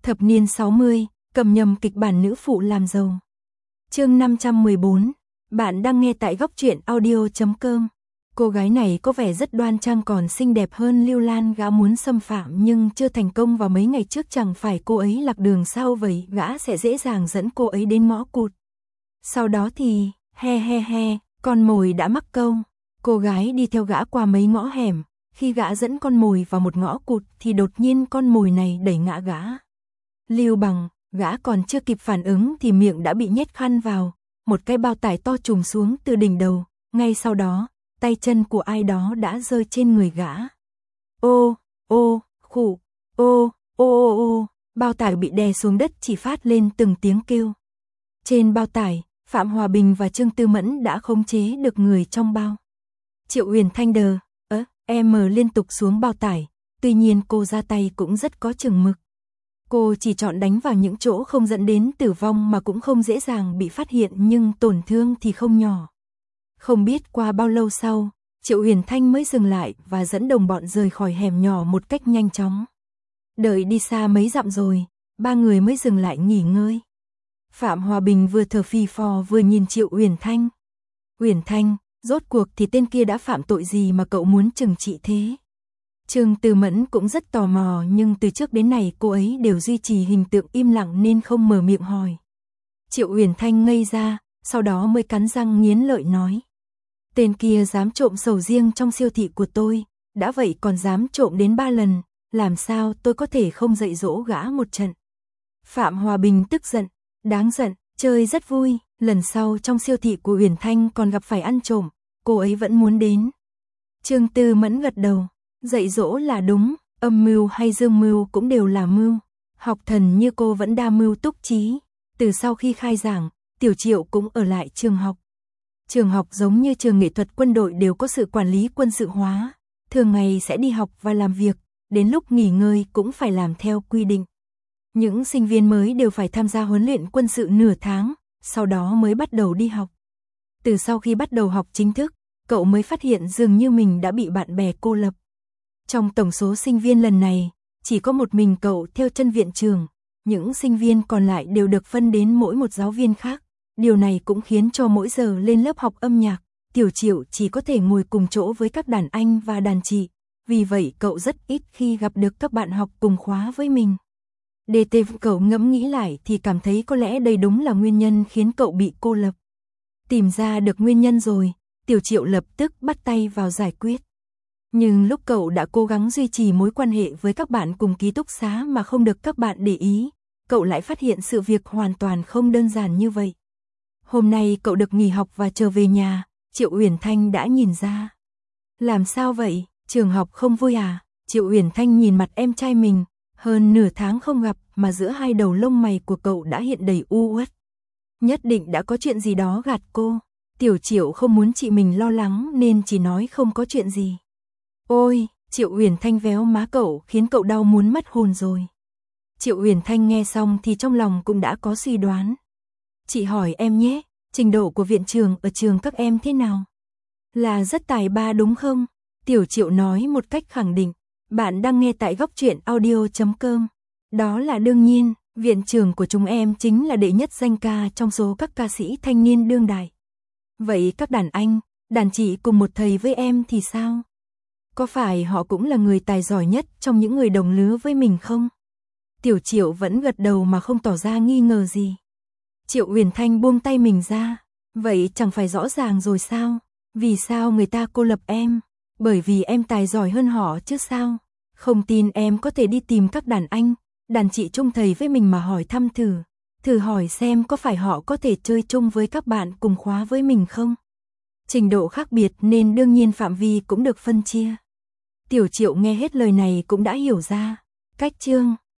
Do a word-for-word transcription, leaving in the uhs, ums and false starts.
Thập niên sáu mươi, cầm nhầm kịch bản nữ phụ làm giàu. Chương năm trăm mười bốn, bạn đang nghe tại góc truyện audio chấm com. Cô gái này có vẻ rất đoan trang còn xinh đẹp hơn Lưu Lan, gã muốn xâm phạm nhưng chưa thành công vào mấy ngày trước, chẳng phải cô ấy lạc đường sao vậy, gã sẽ dễ dàng dẫn cô ấy đến ngõ cụt. Sau đó thì, he he he, con mồi đã mắc câu. Cô gái đi theo gã qua mấy ngõ hẻm, khi gã dẫn con mồi vào một ngõ cụt thì đột nhiên con mồi này đẩy ngã gã. Lưu Bằng, gã còn chưa kịp phản ứng thì miệng đã bị nhét khăn vào, một cái bao tải to trùm xuống từ đỉnh đầu, ngay sau đó, tay chân của ai đó đã rơi trên người gã. Ô, ô, khụ, ô, ô ô ô, bao tải bị đè xuống đất chỉ phát lên từng tiếng kêu. Trên bao tải, Phạm Hòa Bình và Trương Tư Mẫn đã khống chế được người trong bao. Triệu Uyển Thanh đờ, ớ, em liên tục xuống bao tải, tuy nhiên cô ra tay cũng rất có chừng mực. Cô chỉ chọn đánh vào những chỗ không dẫn đến tử vong mà cũng không dễ dàng bị phát hiện, nhưng tổn thương thì không nhỏ. Không biết qua bao lâu sau, Triệu Uyển Thanh mới dừng lại và dẫn đồng bọn rời khỏi hẻm nhỏ một cách nhanh chóng. Đợi đi xa mấy dặm rồi, ba người mới dừng lại nghỉ ngơi. Phạm Hòa Bình vừa thở phì phò vừa nhìn Triệu Uyển Thanh. Uyển Thanh, rốt cuộc thì tên kia đã phạm tội gì mà cậu muốn trừng trị thế? Trương Tư Mẫn cũng rất tò mò, nhưng từ trước đến nay cô ấy đều duy trì hình tượng im lặng nên không mở miệng hỏi. Triệu Uyển Thanh ngây ra, sau đó mới cắn răng nghiến lợi nói. Tên kia dám trộm sầu riêng trong siêu thị của tôi, đã vậy còn dám trộm đến ba lần, làm sao tôi có thể không dạy dỗ gã một trận? Phạm Hòa Bình tức giận, đáng giận, chơi rất vui, lần sau trong siêu thị của Uyển Thanh còn gặp phải ăn trộm, cô ấy vẫn muốn đến. Trương Tư Mẫn gật đầu, dạy dỗ là đúng, âm mưu hay dương mưu cũng đều là mưu. Học thần như cô vẫn đa mưu túc trí. Từ sau khi khai giảng, Tiểu Triệu cũng ở lại trường học. Trường học giống như trường nghệ thuật quân đội đều có sự quản lý quân sự hóa, thường ngày sẽ đi học và làm việc, đến lúc nghỉ ngơi cũng phải làm theo quy định. Những sinh viên mới đều phải tham gia huấn luyện quân sự nửa tháng, sau đó mới bắt đầu đi học. Từ sau khi bắt đầu học chính thức, cậu mới phát hiện dường như mình đã bị bạn bè cô lập. Trong tổng số sinh viên lần này, chỉ có một mình cậu theo chân viện trưởng, những sinh viên còn lại đều được phân đến mỗi một giáo viên khác. Điều này cũng khiến cho mỗi giờ lên lớp học âm nhạc, Tiểu Triệu chỉ có thể ngồi cùng chỗ với các đàn anh và đàn chị, vì vậy cậu rất ít khi gặp được các bạn học cùng khóa với mình. đê tê cậu ngẫm nghĩ lại thì cảm thấy có lẽ đây đúng là nguyên nhân khiến cậu bị cô lập. Tìm ra được nguyên nhân rồi, Tiểu Triệu lập tức bắt tay vào giải quyết. Nhưng lúc cậu đã cố gắng duy trì mối quan hệ với các bạn cùng ký túc xá mà không được các bạn để ý, cậu lại phát hiện sự việc hoàn toàn không đơn giản như vậy. Hôm nay cậu được nghỉ học và trở về nhà, Triệu Uyển Thanh đã nhìn ra. Làm sao vậy, trường học không vui à? Triệu Uyển Thanh nhìn mặt em trai mình, hơn nửa tháng không gặp mà giữa hai đầu lông mày của cậu đã hiện đầy u uất. Nhất định đã có chuyện gì đó gạt cô. Tiểu Triệu không muốn chị mình lo lắng nên chỉ nói không có chuyện gì. Ôi, Triệu Uyển Thanh véo má cậu khiến cậu đau muốn mất hồn rồi. Triệu Uyển Thanh nghe xong thì trong lòng cũng đã có suy đoán. Chị hỏi em nhé, trình độ của viện trưởng ở trường các em thế nào? Là rất tài ba đúng không? Tiểu Triệu nói một cách khẳng định. Bạn đang nghe tại góc truyện audio chấm com. Đó là đương nhiên, viện trưởng của chúng em chính là đệ nhất danh ca trong số các ca sĩ thanh niên đương đại. Vậy các đàn anh, đàn chị cùng một thầy với em thì sao? Có phải họ cũng là người tài giỏi nhất trong những người đồng lứa với mình không? Tiểu Triệu vẫn gật đầu mà không tỏ ra nghi ngờ gì. Triệu Uyển Thanh buông tay mình ra. Vậy chẳng phải rõ ràng rồi sao? Vì sao người ta cô lập em? Bởi vì em tài giỏi hơn họ chứ sao? Không tin em có thể đi tìm các đàn anh, đàn chị chung thầy với mình mà hỏi thăm thử. Thử hỏi xem có phải họ có thể chơi chung với các bạn cùng khóa với mình không? Trình độ khác biệt nên đương nhiên phạm vi cũng được phân chia. Tiểu Triệu nghe hết lời này cũng đã hiểu ra. Cách chương